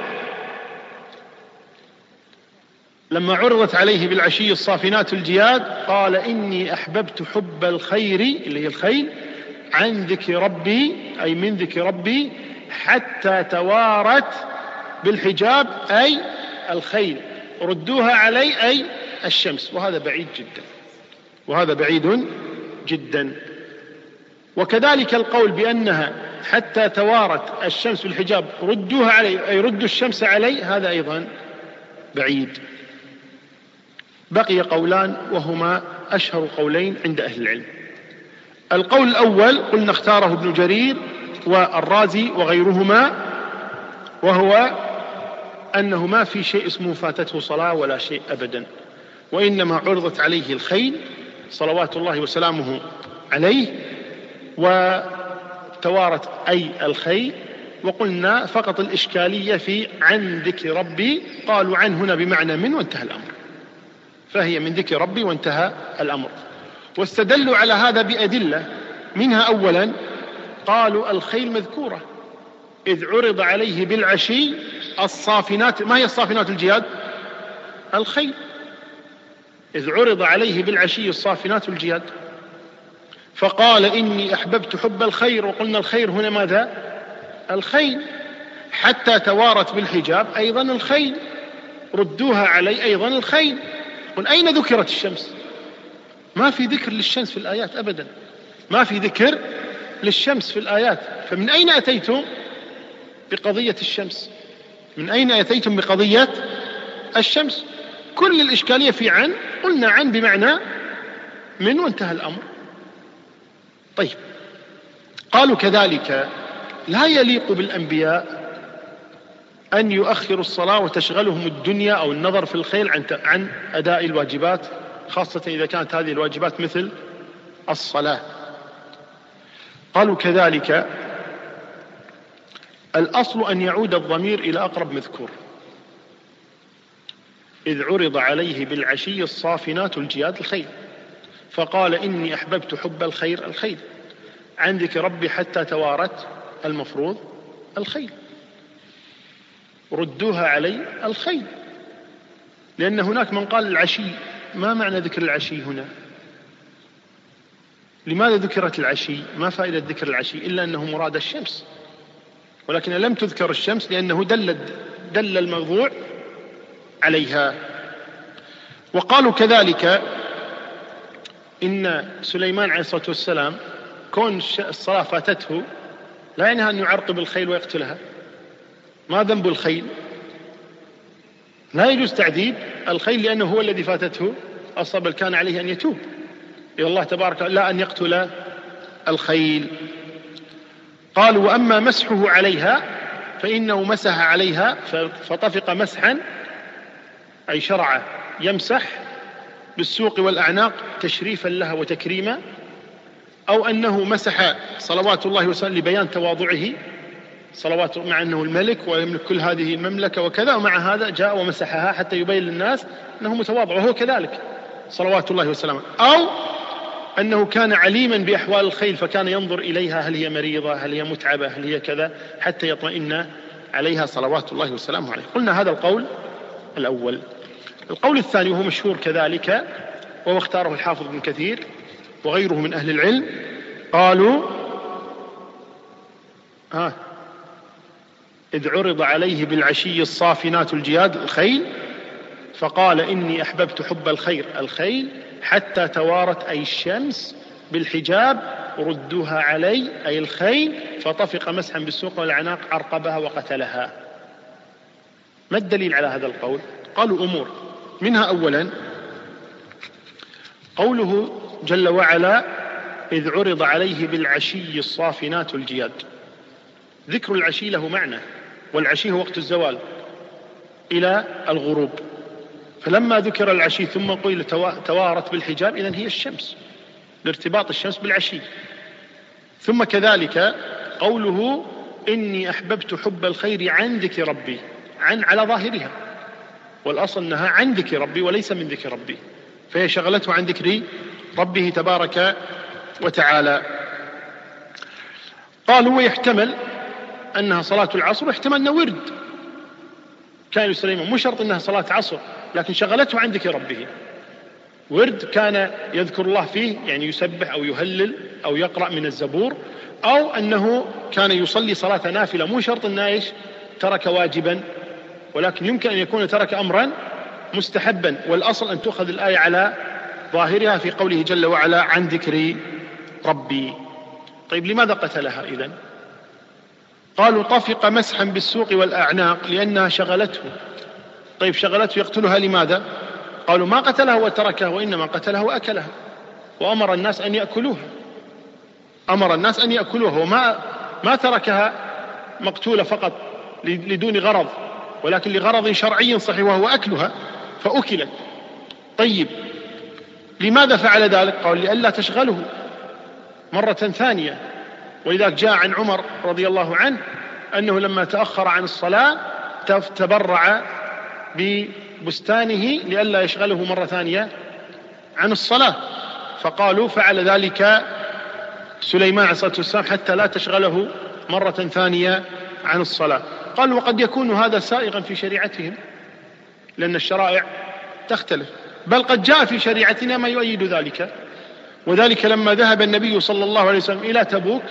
لما عرضت عليه بالعشي الصافنات الجياد قال إني أحببت حب الخير اللي هي الخيل عن ذكر ربي أي من ذكر ربي حتى توارت بالحجاب أي الخيل. ردوها علي أي الشمس. وهذا بعيد جدا، وهذا بعيد جدا. وكذلك القول بأنها حتى توارت الشمس بالحجاب ردوها علي أي ردوا الشمس علي، هذا أيضا بعيد. بقي قولان وهما أشهر قولين عند أهل العلم. القول الأول قلنا اختاره ابن جرير والرازي وغيرهما، وهو أنه ما في شيء اسمه فاتته صلاة ولا شيء أبدا، وإنما عرضت عليه الخيل صلوات الله وسلامه عليه وتوارت أي الخيل. وقلنا فقط الإشكالية في عن ذكر ربي، قالوا عن هنا بمعنى من وانتهى الأمر، فهي من ذكر ربي وانتهى الأمر. واستدلوا على هذا بأدلة، منها أولا قالوا الخيل مذكورة إذ عرض عليه بالعشي الصافنات. ما هي الصافنات الجياد؟ الخيل. إذ عرض عليه بالعشي الصافنات الجياد فقال إني أحببت حب الخير. وقلنا الخير هنا ماذا؟ الخيل. حتى توارت بالحجاب أيضا الخيل، ردوها علي أيضا الخيل. قل أين ذكرت الشمس؟ ما في ذكر للشمس في الآيات أبدا، ما في ذكر للشمس في الآيات. فمن أين أتيتم بقضية الشمس؟ من أين أتيتم بقضية الشمس؟ كل الإشكالية في عن، قلنا عن بمعنى من، وانتهى الأمر. طيب، قالوا كذلك لا يليق بالأنبياء أن يؤخروا الصلاة وتشغلهم الدنيا أو النظر في الخيل عن أداء الواجبات، خاصة إذا كانت هذه الواجبات مثل الصلاة. قالوا كذلك الأصل أن يعود الضمير إلى أقرب مذكور. إذ عرض عليه بالعشي الصافنات الجياد الخيل فقال إني أحببت حب الخير الخيل عن ذكر ربي حتى توارت المفروض الخيل، ردوها علي الخيل. لأن هناك من قال العشي، ما معنى ذكر العشي هنا؟ لماذا ذكرت العشي؟ ما فائدة ذكر العشي إلا أنه مراد الشمس، ولكن لم تذكر الشمس لأنه دل الموضوع عليها. وقالوا كذلك إن سليمان عليه الصلاة والسلام كون الصلاة فاتته لا ينهى أن يعرقب الخيل ويقتلها. ما ذنب الخيل؟ لا يجوز تعذيب الخيل لأنه هو الذي فاتته أصلا، بل كان عليه أن يتوب إلى الله تبارك لا أن يقتل الخيل. قالوا وأما مسحه عليها فإنه مسح عليها فطفق مسحا، أي شرع يمسح بالسوق والأعناق تشريفا لها وتكريما، أو أنه مسح صلوات الله وسلم لبيان تواضعه صلوات، مع أنه الملك ويملك كل هذه المملكة وكذا، ومع هذا جاء ومسحها حتى يبين للناس أنه متواضع وهو كذلك صلوات الله وسلامه. أو أنه كان عليما بأحوال الخيل فكان ينظر إليها هل هي مريضة، هل هي متعبة، هل هي كذا، حتى يطمئن عليها صلوات الله وسلامه عليه. قلنا هذا القول الأول. القول الثاني وهو مشهور كذلك وهو اختاره الحافظ ابن كثير وغيره من أهل العلم، قالوا إذ عرض عليه بالعشي الصافنات الجياد الخيل فقال إني أحببت حب الخير الخيل حتى توارت أي الشمس بالحجاب ردوها علي أي الخيل فطفق مسحا بالسوق والعناق عرقبها وقتلها. ما الدليل على هذا القول؟ قالوا أمور، منها أولا قوله جل وعلا إذ عرض عليه بالعشي الصافنات الجياد. ذكر العشي له معنى، والعشي هو وقت الزوال إلى الغروب، فلما ذكر العشي ثم قيل توارت بالحجاب إذن هي الشمس لارتباط الشمس بالعشي. ثم كذلك قوله إني أحببت حب الخير عن ذكر ربي، عن على ظاهرها، والأصل أنها عن ذكر ربي وليس من ذكر ربي، فهي شغلته عن ذكر ربه تبارك وتعالى. قالوا ويحتمل أنها صلاة العصر واحتمل أنها ورد كان سليمان، مو شرط أنها صلاة عصر، لكن شغلته عن ذكر ربه. ورد كان يذكر الله فيه، يعني يسبح أو يهلل أو يقرأ من الزبور، أو أنه كان يصلي صلاة نافلة، مو شرط أنه إيش ترك واجبا، ولكن يمكن أن يكون ترك أمرا مستحبا، والأصل أن تؤخذ الآية على ظاهرها في قوله جل وعلا عن ذكر ربي. طيب لماذا قتلها إذن؟ قالوا طفق مسحا بالسوق والأعناق لأنها شغلته. طيب شغلته يقتلها لماذا؟ قالوا ما قتلها وتركها، وإنما قتلها وأكلها، وأمر الناس أن يأكلوها، أمر الناس أن يأكلوها، وما تركها مقتولة فقط لدون غرض، ولكن لغرض شرعي صحيح وهو أكلها فأكلت. طيب لماذا فعل ذلك؟ قال لئلا تشغله مرة ثانية. ولذلك جاء عن عمر رضي الله عنه أنه لما تأخر عن الصلاة تبرع ببستانه لئلا يشغله مرة ثانية عن الصلاة، فقالوا فعل ذلك سليمان عليه الصلاة والسلام حتى لا تشغله مرة ثانية عن الصلاة. قالوا وقد يكون هذا سائغا في شريعتهم، لأن الشرائع تختلف، بل قد جاء في شريعتنا ما يؤيد ذلك. وذلك لما ذهب النبي صلى الله عليه وسلم إلى تبوك،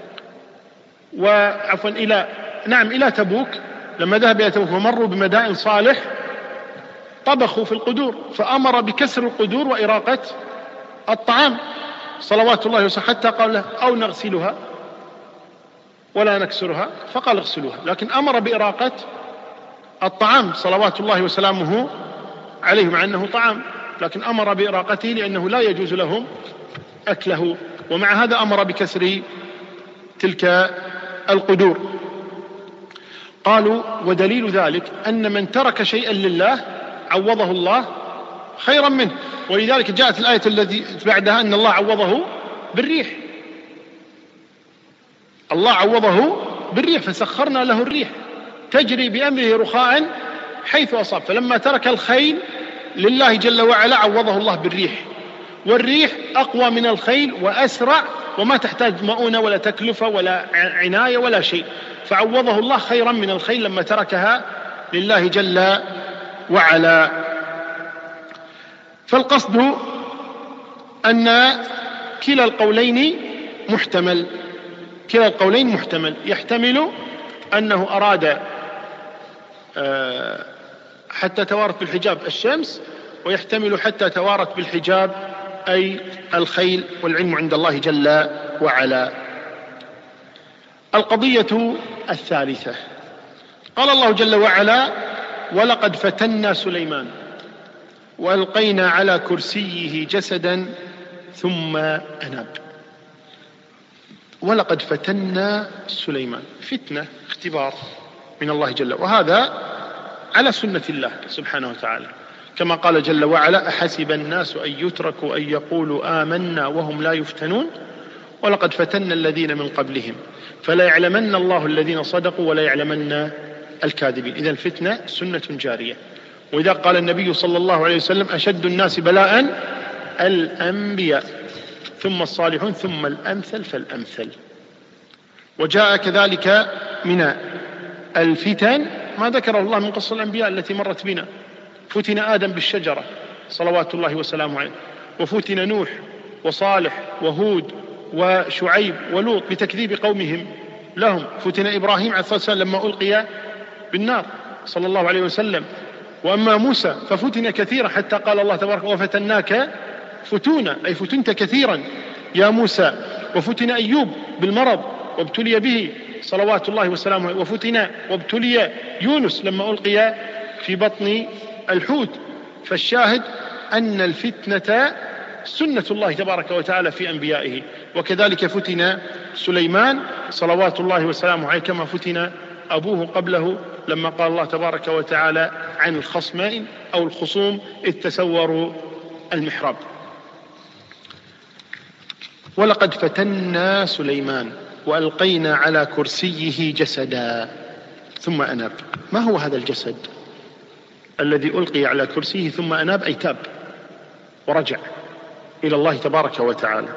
إلى تبوك، لما ذهب إلى تبوك ومروا بمدائن صالح طبخوا في القدور، فأمر بكسر القدور وإراقة الطعام صلوات الله وسلامه، حتى قال له أو نغسلها ولا نكسرها، فقال اغسلوها، لكن أمر بإراقة الطعام صلوات الله وسلامه عليه، مع أنه طعام، لكن أمر بإراقته لأنه لا يجوز لهم أكله، ومع هذا أمر بكسر تلك القدور. قالوا ودليل ذلك أن من ترك شيئا لله عوضه الله خيرا منه، ولذلك جاءت الآية التي بعدها أن الله عوضه بالريح، الله عوضه بالريح، فسخرنا له الريح تجري بأمره رخاء حيث أصاب. فلما ترك الخيل لله جل وعلا عوضه الله بالريح، والريح أقوى من الخيل وأسرع وما تحتاج مؤونة ولا تكلفة ولا عناية ولا شيء، فعوضه الله خيرا من الخيل لما تركها لله جل وعلا. فالقصد أن كلا القولين محتمل، كلا القولين محتمل، يحتمل أنه أراد حتى توارت بالحجاب الشمس، ويحتمل حتى توارت بالحجاب أي الخيل، والعلم عند الله جل وعلا. القضية الثالثة، قال الله جل وعلا ولقد فتنا سليمان وألقينا على كرسيه جسدا ثم أناب. ولقد فتنا سليمان، فتنة، اختبار من الله جل وعلا، وهذا على سنة الله سبحانه وتعالى، كما قال جل وعلا أحسب الناس أن يتركوا أن يقولوا آمنا وهم لا يفتنون ولقد فتنا الذين من قبلهم فلا يعلمن الله الذين صدقوا ولا يعلمن الكاذبين. إذا الفتنة سنة جارية. وإذا قال النبي صلى الله عليه وسلم أشد الناس بلاء الأنبياء ثم الصالحون ثم الأمثل فالأمثل. وجاء كذلك من الفتن ما ذكره الله من قصة الأنبياء التي مرت بنا، فتن آدم بالشجرة صلوات الله وسلامه عليه، وفتن نوح وصالح وهود وشعيب ولوط بتكذيب قومهم لهم، فتن إبراهيم عليه الصلاة والسلام لما ألقي بالنار صلى الله عليه وسلم. وأما موسى ففتن كثيرا حتى قال الله تبارك وفتناك فتونا، أي فتنت كثيرا يا موسى. وفتن أيوب بالمرض وابتلي به صلوات الله وسلامه، وفتن وابتلي يونس لما ألقي في بطن الحوت. فالشاهد أن الفتنة سنة الله تبارك وتعالى في أنبيائه. وكذلك فتن سليمان صلوات الله وسلامه عليه كما فتن أبوه قبله لما قال الله تبارك وتعالى عن الخصمين أو الخصوم إذ تسوروا المحراب. ولقد فتنا سليمان وألقينا على كرسيه جسدا ثم أناب. ما هو هذا الجسد الذي ألقي على كرسيه ثم أناب؟ أي تاب ورجع إلى الله تبارك وتعالى.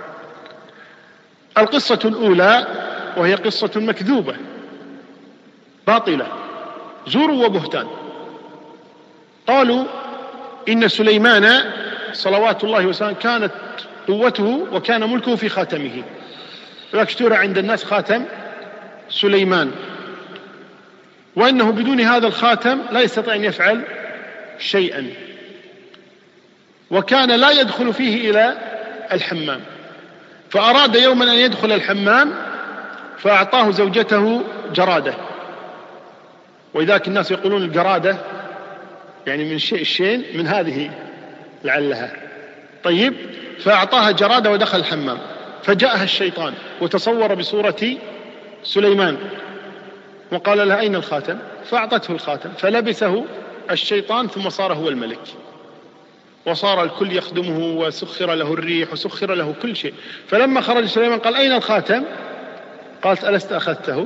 القصة الأولى وهي قصة مكذوبة باطلة، زور وبهتان. قالوا إن سليمان صلوات الله وسلامه كانت قوته وكان ملكه في خاتمه، اشترى عند الناس خاتم سليمان، وأنه بدون هذا الخاتم لا يستطيع أن يفعل شيئا، وكان لا يدخل فيه إلى الحمام، فأراد يوما أن يدخل الحمام فأعطاه زوجته جرادة، وإذاك الناس يقولون الجرادة يعني من الشين من هذه لعلها طيب، فأعطاها جرادة ودخل الحمام، فجاءها الشيطان وتصور بصورة سليمان وقال لها أين الخاتم؟ فأعطته الخاتم فلبسه الشيطان ثم صار هو الملك، وصار الكل يخدمه وسخر له الريح وسخر له كل شيء. فلما خرج سليمان قال أين الخاتم؟ قالت ألست أخذته؟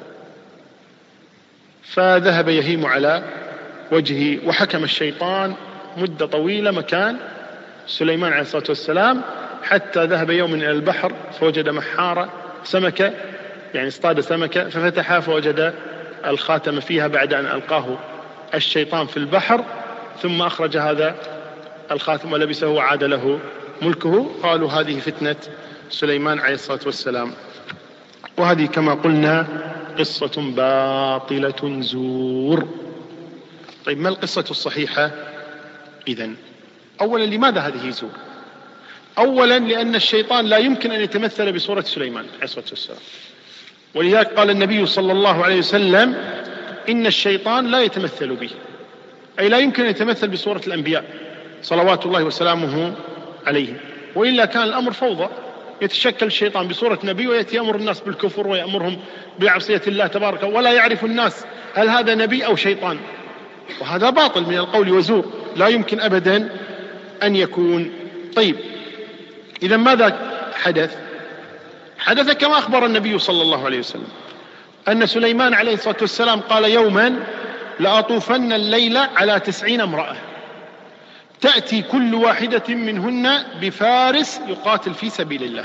فذهب يهيم على وجهه، وحكم الشيطان مدة طويلة مكان سليمان عليه الصلاة والسلام، حتى ذهب يوم إلى البحر فوجد محارة سمكة، يعني اصطاد سمكة ففتحها فوجد الخاتم فيها بعد أن ألقاه الشيطان في البحر، ثم أخرج هذا الخاتم ولبسه وعاد له ملكه. قالوا هذه فتنة سليمان عليه الصلاة والسلام. وهذه كما قلنا قصة باطلة زور. طيب ما القصة الصحيحة إذن؟ أولا لماذا هذه زور؟ أولا لأن الشيطان لا يمكن أن يتمثل بصورة سليمان عليه الصلاة والسلام، ولذلك قال النبي صلى الله عليه وسلم إن الشيطان لا يتمثل به، أي لا يمكن أن يتمثل بصورة الأنبياء صلوات الله وسلامه عليهم، وإلا كان الأمر فوضى. يتشكل الشيطان بصورة نبي ويأتي يأمر الناس بالكفر ويأمرهم بعصية الله تبارك، ولا يعرف الناس هل هذا نبي أو شيطان، وهذا باطل من القول وزور، لا يمكن أبدا أن يكون. طيب إذا ماذا حدث؟ حدث كما أخبر النبي صلى الله عليه وسلم أن سليمان عليه الصلاة والسلام قال يوما لأطوفن الليل على 90 امرأة تأتي كل واحدة منهن بفارس يقاتل في سبيل الله.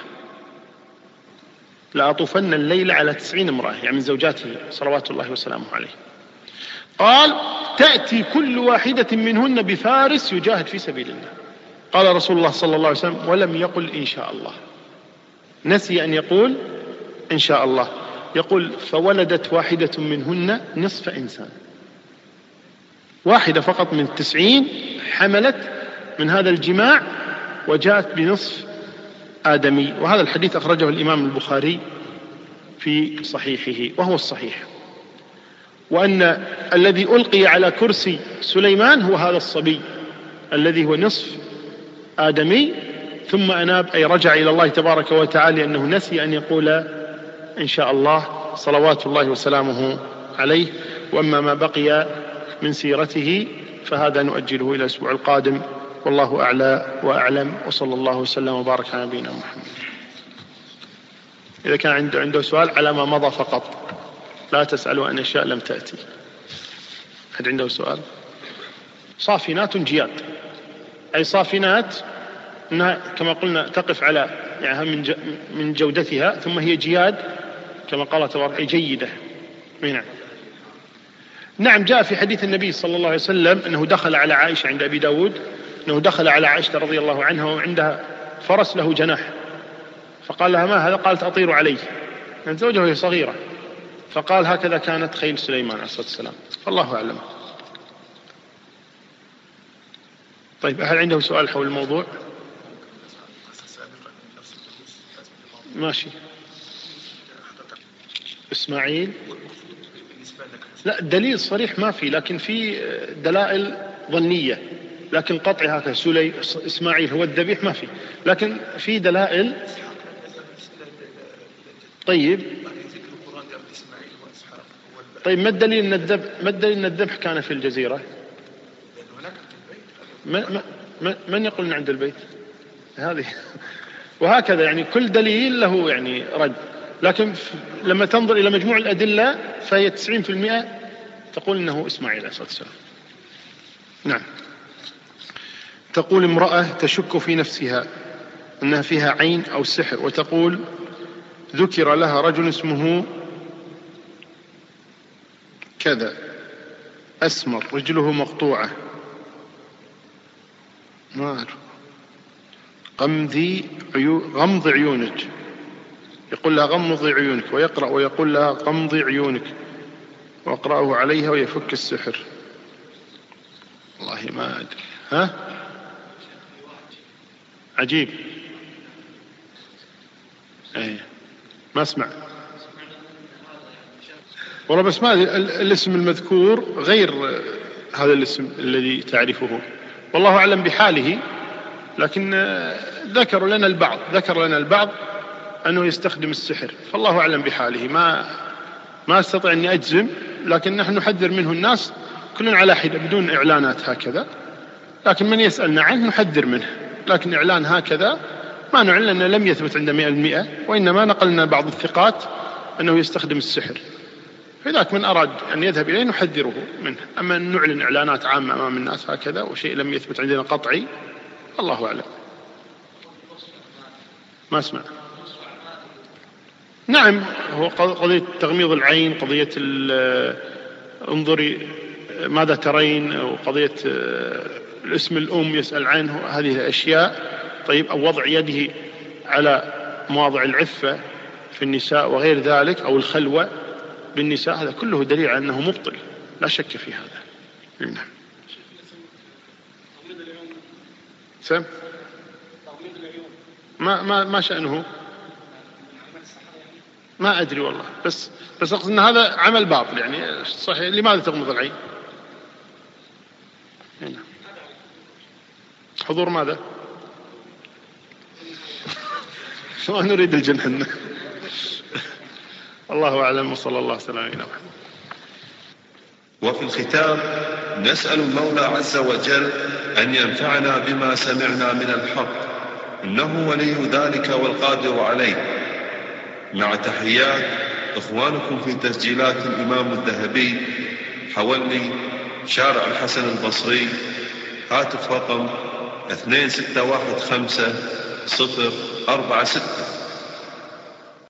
لأطوفن الليل على 90 امرأة، يعني من زوجاته صلوات الله وسلامه عليه. قال تأتي كل واحدة منهن بفارس يجاهد في سبيل الله. قال رسول الله صلى الله عليه وسلم ولم يقل إن شاء الله، نسي أن يقول إن شاء الله. يقول فولدت واحدة منهن نصف إنسان، واحدة فقط من 90 حملت من هذا الجماع وجاءت بنصف آدمي. وهذا الحديث أخرجه الإمام البخاري في صحيحه وهو الصحيح. وأن الذي ألقي على كرسي سليمان هو هذا الصبي الذي هو نصف آدمي، ثم أناب أي رجع إلى الله تبارك وتعالى أنه نسي أن يقول إن شاء الله صلوات الله وسلامه عليه. وأما ما بقي من سيرته فهذا نؤجله إلى الأسبوع القادم، والله أعلى وأعلم، وصلى الله وسلم وبارك على نبينا محمد. إذا كان عنده سؤال على ما مضى فقط، لا تسألوا عن أشياء لم تأتي. أحد عنده سؤال؟ صافنات جياد، أي صافنات أنها كما قلنا تقف على يعني من جودتها، ثم هي جياد كما قال تبارك جيدة. نعم جاء في حديث النبي صلى الله عليه وسلم أنه دخل على عائشة عند أبي داود، أنه دخل على عائشة رضي الله عنها وعندها فرس له جناح، فقال لها ما هذا؟ قالت أطير عليه، يعني زوجها وهي صغيرة، فقال هكذا كانت خيل سليمان عليه الصلاة والسلام. فالله أعلم. طيب هل عنده سؤال حول الموضوع؟ ماشي. إسماعيل لا دليل صريح ما في، لكن في دلائل ظنية، لكن قطع هكذا إسماعيل هو الذبيح ما في، لكن في دلائل. طيب ما الدليل أن الذبح كان في الجزيرة؟ من يقول أن عند البيت هذه؟ وهكذا يعني كل دليل له يعني رد، لكن لما تنظر إلى مجموع الأدلة فهي 90% تقول إنه إسماعيل عليه الصلاة والسلام. نعم. تقول امرأة تشك في نفسها أنها فيها عين أو سحر، وتقول ذكر لها رجل اسمه كذا أسمر رجله مقطوعة، ما أعرف، غمض عيونك، يقول لها غمضي عيونك، ويقرأ ويقول لها غمضي عيونك واقرأه عليها ويفك السحر. والله ما أدري. ها عجيب. ما اسمع والله، بس ما الاسم المذكور غير هذا الاسم الذي تعرفه، والله أعلم بحاله، لكن ذكر لنا البعض أنه يستخدم السحر، فالله أعلم بحاله. ما أستطيع أني أجزم، لكن نحن نحذر منه الناس كلنا على حدة بدون إعلانات هكذا، لكن من يسألنا عنه نحذر منه، لكن إعلان هكذا ما نعلن أنه لم يثبت عند 100%، وإنما نقلنا بعض الثقات أنه يستخدم السحر، فذاك من أراد أن يذهب إليه نحذره منه. أما أن نعلن إعلانات عامة أمام الناس هكذا وشيء لم يثبت عندنا قطعي، الله أعلم. ما أسمع. نعم، هو قضية تغميض العين، قضية انظري ماذا ترين، وقضية الاسم الأم يسأل عنه، هذه الأشياء. طيب، أو وضع يده على مواضع العفة في النساء وغير ذلك، أو الخلوة بالنساء، هذا كله دليل على أنه مبطل، لا شك في هذا. نعم. سم؟ ما شأنه؟ ما أدري والله، بس أقصد أن هذا عمل باطل يعني صحيح. لماذا تغمض العين؟ هنا. حضور ماذا؟ ما نريد الجنة. الله أعلم، وصلى الله وسلم على نبينا محمد. وفي الختام نسأل المولى عز وجل أن ينفعنا بما سمعنا من الحق، إنه ولي ذلك والقادر عليه. مع تحيات إخوانكم في تسجيلات الإمام الذهبي، حولي، شارع الحسن البصري، هاتف رقم 2615 046.